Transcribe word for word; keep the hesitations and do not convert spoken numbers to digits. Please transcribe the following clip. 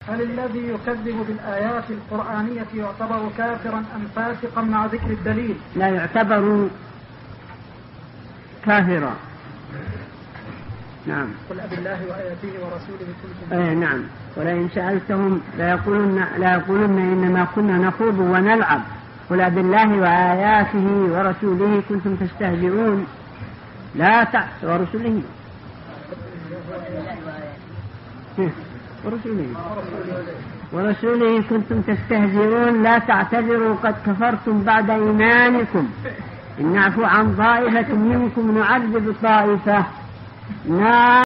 هل الذي يكذب بالآيات القرآنية يعتبر كافرا أم فاسقا مع ذكر الدليل؟ لا يعتبر كافرا. نعم. قل أبي الله وآياته ورسوله كنتم اي نعم. ولئن سألتهم لا يقولن لا يقولن إنما كنا نخوض ونلعب قل أبي الله وآياته ورسوله كنتم تستهزئون لا تع ورسوله ورسوله ورسوله كنتم تستهزئون لا تعتذروا قد كفرتم بعد إيمانكم إن نعفو عن طائفة منكم نعذب طائفة.